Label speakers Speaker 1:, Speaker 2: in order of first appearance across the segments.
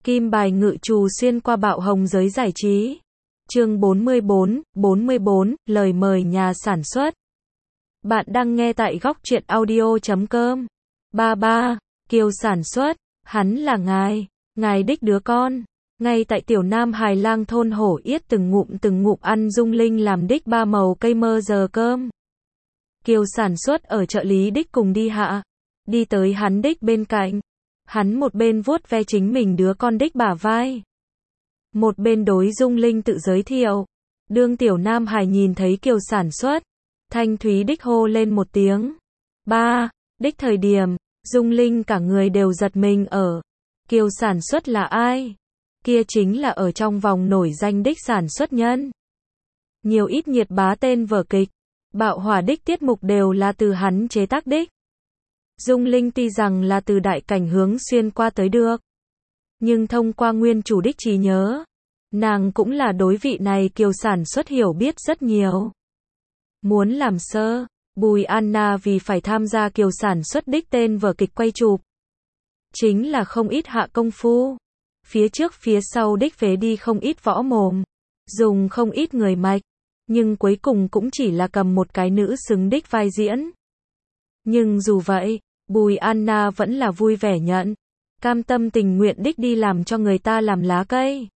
Speaker 1: Kim bài ngự trù xuyên qua bạo hồng giới giải trí. Chương 44, lời mời nhà sản xuất. Bạn đang nghe tại góc truyện audio.com. 33. Kiều sản xuất, hắn là ngài đích đứa con. Ngay tại tiểu Nam Hải lang thôn Hổ Yết từng ngụm ăn Dung Linh làm đích ba màu cây mơ giờ cơm. Kiều sản xuất ở trợ lý đích cùng đi tới hắn đích bên cạnh. Hắn một bên vuốt ve chính mình đứa con đích bả vai, một bên đối Dung Linh tự giới thiệu. Đương tiểu Nam Hải nhìn thấy Kiều sản xuất, thanh thúy đích hô lên một tiếng ba đích thời điểm, Dung Linh cả người đều giật mình. Kiều sản xuất là ai? Kia chính là ở trong vòng nổi danh đích sản xuất nhân. Nhiều ít nhiệt bá tên vở kịch, bạo hỏa đích tiết mục đều là từ hắn chế tác đích. Dung Linh tuy rằng là từ đại cảnh hướng xuyên qua tới được, nhưng thông qua nguyên chủ đích trí nhớ, nàng cũng là đối vị này Kiều sản xuất hiểu biết rất nhiều. Muốn làm sơ, Bùi Anna vì phải tham gia Kiều sản xuất đích tên vở kịch quay chụp, chính là không ít hạ công phu, phía trước phía sau đích phế đi không ít võ mồm, dùng không ít người mạch, nhưng cuối cùng cũng chỉ là cầm một cái nữ xứng đích vai diễn. Nhưng dù vậy, Bùi Anna vẫn là vui vẻ nhận, cam tâm tình nguyện đích đi làm cho người ta làm lá cây.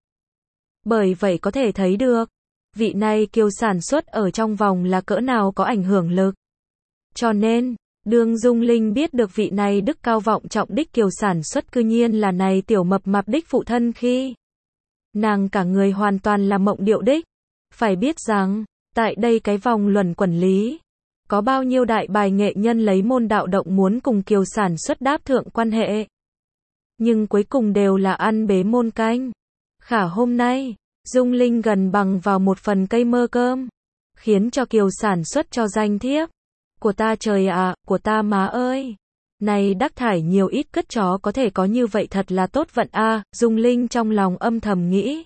Speaker 1: Bởi vậy có thể thấy được, vị này Kiều sản xuất ở trong vòng là cỡ nào có ảnh hưởng lực. Cho nên, đương Dung Linh biết được vị này đức cao vọng trọng đích Kiều sản xuất cư nhiên là này tiểu mập mạp đích phụ thân khi, nàng cả người hoàn toàn là mộng điệu đích. Phải biết rằng, tại đây cái vòng luẩn quẩn lý, có bao nhiêu đại bài nghệ nhân lấy môn đạo động muốn cùng Kiều sản xuất đáp thượng quan hệ. Nhưng cuối cùng đều là ăn bế môn canh. Khả hôm nay, Dung Linh gần bằng vào một phần cây mơ cơm, khiến cho Kiều sản xuất cho danh thiếp. Của ta trời ạ, của ta má ơi. Này đắc thải nhiều ít cất chó có thể có như vậy thật là tốt vận a. Dung Linh trong lòng âm thầm nghĩ.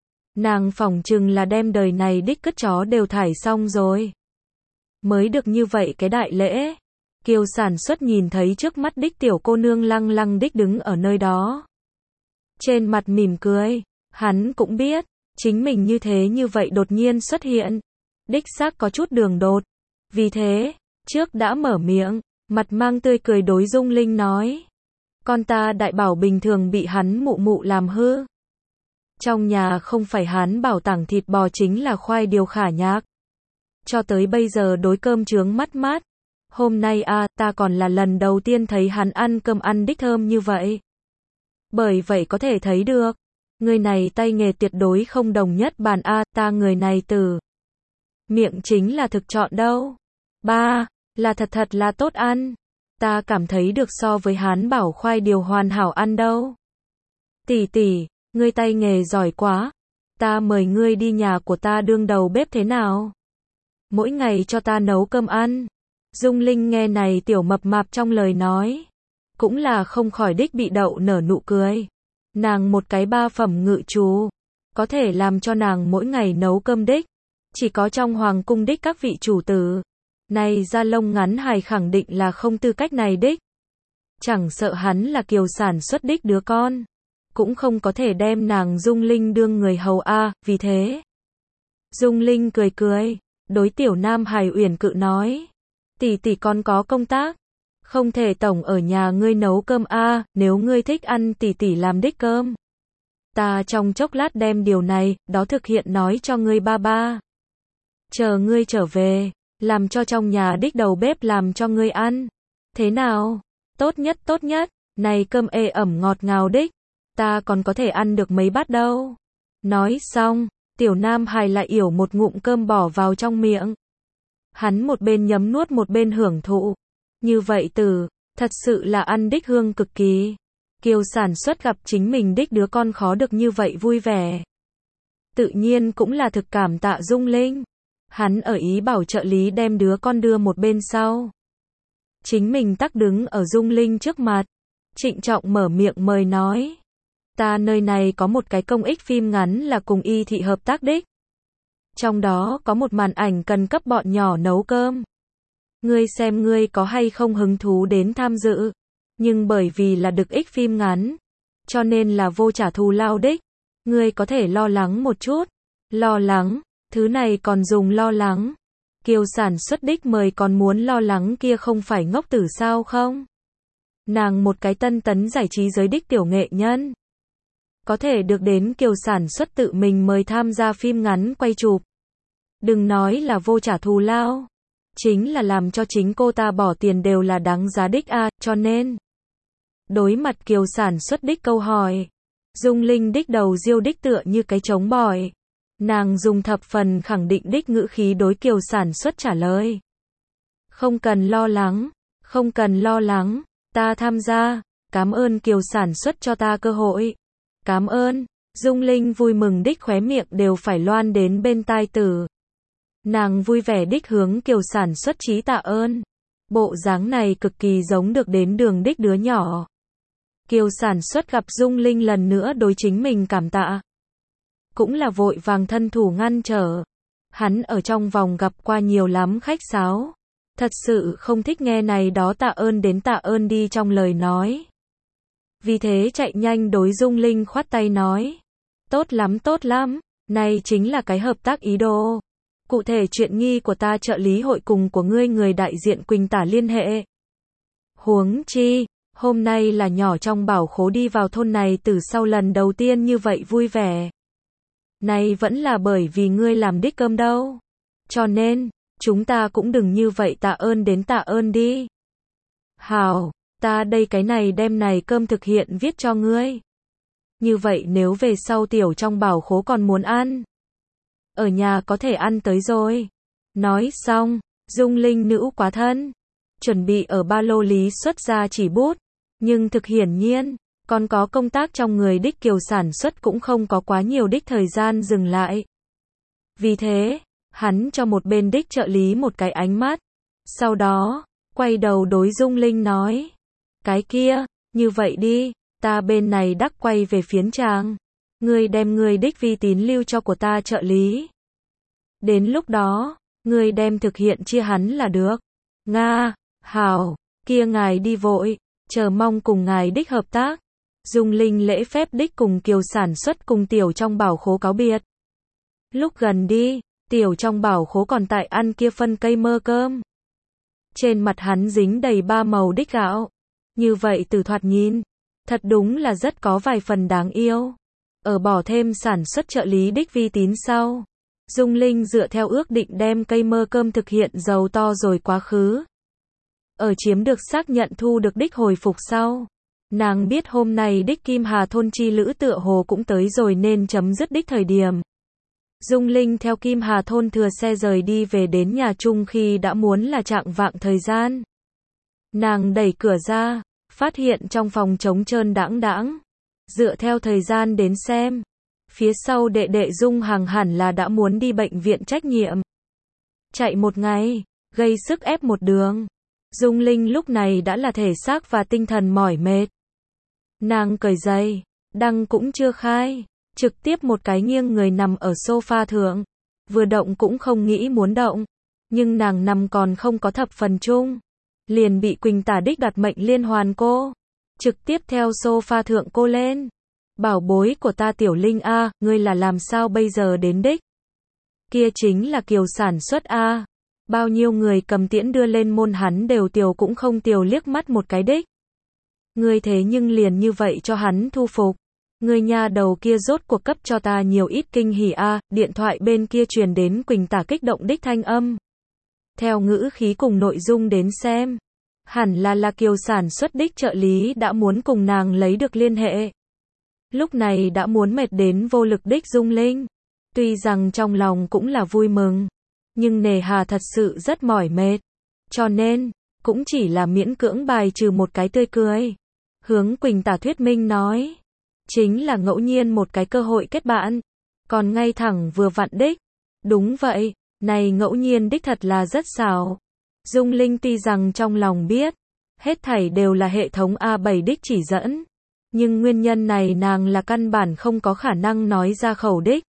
Speaker 1: Nàng phỏng chừng là đem đời này đích cất chó đều thải xong rồi, mới được như vậy cái đại lễ. Kiều sản xuất nhìn thấy trước mắt đích tiểu cô nương lăng lăng đích đứng ở nơi đó, trên mặt mỉm cười. Hắn cũng biết, chính mình như vậy đột nhiên xuất hiện, đích xác có chút đường đột. Vì thế, trước đã mở miệng, mặt mang tươi cười đối Dung Linh nói. Con ta đại bảo bình thường bị hắn mụ làm hư. Trong nhà không phải hắn bảo tảng thịt bò chính là khoai điều khả nhạc. Cho tới bây giờ đối cơm chướng mắt. Hôm nay ta còn là lần đầu tiên thấy hắn ăn cơm ăn đích thơm như vậy. Bởi vậy có thể thấy được, người này tay nghề tuyệt đối không đồng nhất bàn ta người này từ miệng chính là thực chọn đâu. Ba, là thật là tốt ăn. Ta cảm thấy được so với hắn bảo khoai điều hoàn hảo ăn đâu. Tỷ, ngươi tay nghề giỏi quá. Ta mời ngươi đi nhà của ta đương đầu bếp thế nào? Mỗi ngày cho ta nấu cơm ăn. Dung Linh nghe này tiểu mập mạp trong lời nói, cũng là không khỏi đích bị đậu nở nụ cười. Nàng một cái ba phẩm ngự trù, có thể làm cho nàng mỗi ngày nấu cơm đích, chỉ có trong hoàng cung đích các vị chủ tử. Này da lông ngắn hài khẳng định là không tư cách này đích. Chẳng sợ hắn là Kiều sản xuất đích đứa con, cũng không có thể đem nàng Dung Linh đương người hầu vì thế. Dung Linh cười, đối tiểu Nam Hải uyển cự nói. Tỷ con có công tác, không thể tổng ở nhà ngươi nấu cơm nếu ngươi thích ăn tỷ làm đích cơm. Ta trong chốc lát đem điều này, đó thực hiện nói cho ngươi ba. Chờ ngươi trở về, làm cho trong nhà đích đầu bếp làm cho ngươi ăn. Thế nào? Tốt nhất, này cơm ê ẩm ngọt ngào đích, ta còn có thể ăn được mấy bát đâu. Nói xong, tiểu Nam Hải lại yểu một ngụm cơm bỏ vào trong miệng. Hắn một bên nhấm nuốt một bên hưởng thụ. Như vậy thật sự là ăn đích hương cực kỳ. Kiều sản xuất gặp chính mình đích đứa con khó được như vậy vui vẻ, tự nhiên cũng là thực cảm tạ Dung Linh. Hắn ở ý bảo trợ lý đem đứa con đưa một bên sau. Chính mình tắc đứng ở Dung Linh trước mặt, trịnh trọng mở miệng mời nói. Ta nơi này có một cái công ích phim ngắn là cùng Y thị hợp tác đích. Trong đó có một màn ảnh cần cấp bọn nhỏ nấu cơm. Ngươi xem ngươi có hay không hứng thú đến tham dự. Nhưng bởi vì là được ích phim ngắn, cho nên là vô trả thù lao đích. Ngươi có thể lo lắng một chút. Lo lắng, thứ này còn dùng lo lắng. Kiều sản xuất đích mời còn muốn lo lắng kia không phải ngốc tử sao không? Nàng một cái tân tấn giải trí giới đích tiểu nghệ nhân. Có thể được đến Kiều sản xuất tự mình mời tham gia phim ngắn quay chụp. Đừng nói là vô trả thù lao. Chính là làm cho chính cô ta bỏ tiền đều là đáng giá đích a, cho nên. Đối mặt Kiều sản xuất đích câu hỏi. Dung Linh đích đầu diêu đích tựa như cái trống bỏi. Nàng dùng thập phần khẳng định đích ngữ khí đối Kiều sản xuất trả lời. Không cần lo lắng, không cần lo lắng, ta tham gia, cảm ơn Kiều sản xuất cho ta cơ hội. Cảm ơn, Dung Linh vui mừng đích khóe miệng đều phải loan đến bên tai tử. Nàng vui vẻ đích hướng Kiều sản xuất chí tạ ơn. Bộ dáng này cực kỳ giống được đến đường đích đứa nhỏ. Kiều sản xuất gặp Dung Linh lần nữa đối chính mình cảm tạ. Cũng là vội vàng thân thủ ngăn trở. Hắn ở trong vòng gặp qua nhiều lắm khách sáo. Thật sự không thích nghe này đó tạ ơn đi trong lời nói. Vì thế chạy nhanh đối Dung Linh khoát tay nói. Tốt lắm, này chính là cái hợp tác ý đồ. Cụ thể chuyện nghi của ta trợ lý hội cùng của ngươi người đại diện Quỳnh Tả liên hệ. Huống chi, hôm nay là nhỏ trong bảo khố đi vào thôn này từ sau lần đầu tiên như vậy vui vẻ. Này vẫn là bởi vì ngươi làm đích cơm đâu. Cho nên, chúng ta cũng đừng như vậy tạ ơn đi. Hảo, ta đây cái này đem này cơm thực hiện viết cho ngươi. Như vậy nếu về sau tiểu trong bảo khố còn muốn ăn. Ở nhà có thể ăn tới rồi. Nói xong, Dung Linh nữ quá thân. Chuẩn bị ở ba lô lý xuất ra chỉ bút. Nhưng thực hiển nhiên, còn có công tác trong người đích Kiều sản xuất cũng không có quá nhiều đích thời gian dừng lại. Vì thế, hắn cho một bên đích trợ lý một cái ánh mắt. Sau đó, quay đầu đối Dung Linh nói. Cái kia, như vậy đi, ta bên này đắc quay về phiến tràng. Ngươi đem ngươi đích vi tín lưu cho của ta trợ lý. Đến lúc đó, ngươi đem thực hiện chia hắn là được. Nga, hảo, kia ngài đi vội, chờ mong cùng ngài đích hợp tác. Dung Linh lễ phép đích cùng Kiều sản xuất cùng tiểu trong bảo khố cáo biệt. Lúc gần đi, tiểu trong bảo khố còn tại ăn kia phân cây mơ cơm. Trên mặt hắn dính đầy ba màu đích gạo. Như vậy từ thoạt nhìn, thật đúng là rất có vài phần đáng yêu. Ở bỏ thêm sản xuất trợ lý đích vi tín sau. Dung Linh dựa theo ước định đem cây mơ cơm thực hiện giàu to rồi quá khứ. Ở chiếm được xác nhận thu được đích hồi phục sau. Nàng biết hôm nay đích Kim Hà thôn chi lữ tựa hồ cũng tới rồi nên chấm dứt đích thời điểm. Dung Linh theo Kim Hà thôn thừa xe rời đi về đến nhà chung khi đã muốn là chạng vạng thời gian. Nàng đẩy cửa ra, phát hiện trong phòng trống trơn đãng. Dựa theo thời gian đến xem, phía sau đệ đệ Dung Hằng hẳn là đã muốn đi bệnh viện trách nhiệm. Chạy một ngày, gây sức ép một đường. Dung Linh lúc này đã là thể xác và tinh thần mỏi mệt. Nàng cởi giày, đăng cũng chưa khai, trực tiếp một cái nghiêng người nằm ở sofa thượng. Vừa động cũng không nghĩ muốn động, nhưng nàng nằm còn không có thập phần chung. Liền bị Quỳnh Tả đích đặt mệnh liên hoàn cô. Trực tiếp theo sofa thượng cô lên. Bảo bối của ta Tiểu Linh a, ngươi là làm sao bây giờ đến đích? Kia chính là Kiều sản xuất a. Bao nhiêu người cầm tiễn đưa lên môn hắn đều tiểu cũng không tiểu liếc mắt một cái đích. Ngươi thế nhưng liền như vậy cho hắn thu phục. Ngươi nha đầu kia rốt cuộc cấp cho ta nhiều ít kinh hỉ a. Điện thoại bên kia truyền đến Quỳnh Tả kích động đích thanh âm. Theo ngữ khí cùng nội dung đến xem, hẳn là Kiều sản xuất đích trợ lý đã muốn cùng nàng lấy được liên hệ. Lúc này đã muốn mệt đến vô lực đích Dung Linh. Tuy rằng trong lòng cũng là vui mừng, nhưng nề hà thật sự rất mỏi mệt. Cho nên, cũng chỉ là miễn cưỡng bài trừ một cái tươi cười. Hướng Quỳnh Tả thuyết minh nói. Chính là ngẫu nhiên một cái cơ hội kết bạn. Còn ngay thẳng vừa vặn đích. Đúng vậy, này ngẫu nhiên đích thật là rất xảo. Dung Linh tuy rằng trong lòng biết, hết thảy đều là hệ thống A7 đích chỉ dẫn. Nhưng nguyên nhân này nàng là căn bản không có khả năng nói ra khẩu đích.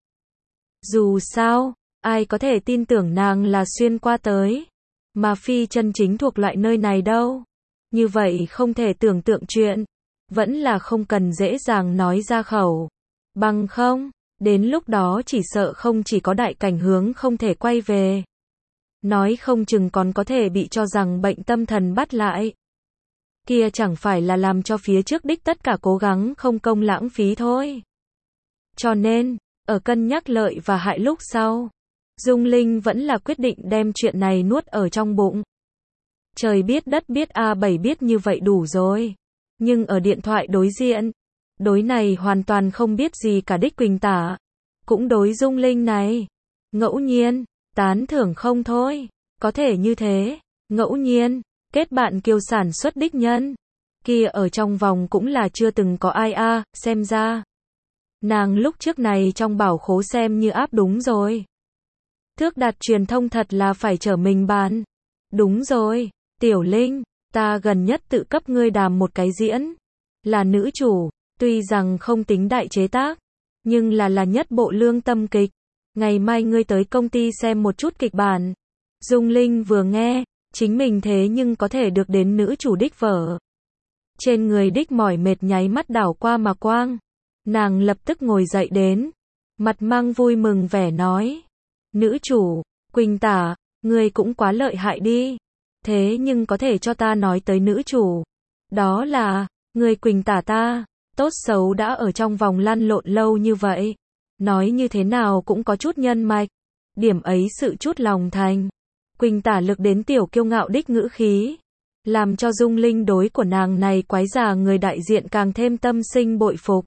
Speaker 1: Dù sao, ai có thể tin tưởng nàng là xuyên qua tới, mà phi chân chính thuộc loại nơi này đâu. Như vậy không thể tưởng tượng chuyện. vẫn là không cần dễ dàng nói ra khẩu. Bằng không, đến lúc đó chỉ sợ không chỉ có Đại Cảnh Hướng không thể quay về. Nói không chừng còn có thể bị cho rằng bệnh tâm thần bắt lại. Kia chẳng phải là làm cho phía trước đích tất cả cố gắng không công lãng phí thôi. Cho nên, ở cân nhắc lợi và hại lúc sau, Dung Linh vẫn là quyết định đem chuyện này nuốt ở trong bụng. Trời biết đất biết A7 biết như vậy đủ rồi. Nhưng ở điện thoại đối diện, đối này hoàn toàn không biết gì cả đích Quỳnh Tả, cũng đối Dung Linh này, ngẫu nhiên, tán thưởng không thôi, có thể như thế, ngẫu nhiên, kết bạn kiều sản xuất đích nhân, kia ở trong vòng cũng là chưa từng có ai xem ra. Nàng lúc trước này trong bảo khố xem như áp đúng rồi. Thước đặt truyền thông thật là phải trở mình bàn. Đúng rồi, Tiểu Linh, ta gần nhất tự cấp ngươi đàm một cái diễn. Là nữ chủ, tuy rằng không tính đại chế tác, nhưng là nhất bộ lương tâm kịch. Ngày mai ngươi tới công ty xem một chút kịch bản. Dung Linh vừa nghe, chính mình thế nhưng có thể được đến nữ chủ đích vở. Trên người đích mỏi mệt nháy mắt đảo qua mà quang. Nàng lập tức ngồi dậy đến, mặt mang vui mừng vẻ nói. Nữ chủ, Quỳnh Tả, ngươi cũng quá lợi hại đi. Thế nhưng có thể cho ta nói tới nữ chủ. Đó là, người Quỳnh Tả ta, tốt xấu đã ở trong vòng lăn lộn lâu như vậy. Nói như thế nào cũng có chút nhân mạch. Điểm ấy sự chút lòng thành. Quỳnh Tả lực đến tiểu kiêu ngạo đích ngữ khí. Làm cho Dung Linh đối của nàng này quái già người đại diện càng thêm tâm sinh bội phục.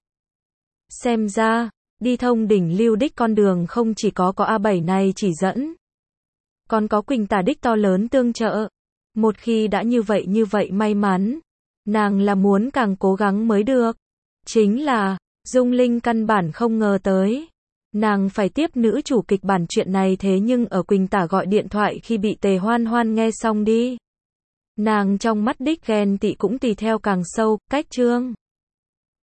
Speaker 1: Xem ra, đi thông đỉnh lưu đích con đường không chỉ có A7 này chỉ dẫn. Còn có Quỳnh Tả đích to lớn tương trợ. Một khi đã như vậy may mắn. Nàng là muốn càng cố gắng mới được. Chính là, Dung Linh căn bản không ngờ tới. Nàng phải tiếp nữ chủ kịch bản chuyện này thế nhưng ở Quỳnh Tả gọi điện thoại khi bị Tề Hoan Hoan nghe xong đi. Nàng trong mắt đích ghen tị cũng tùy theo càng sâu, cách trương.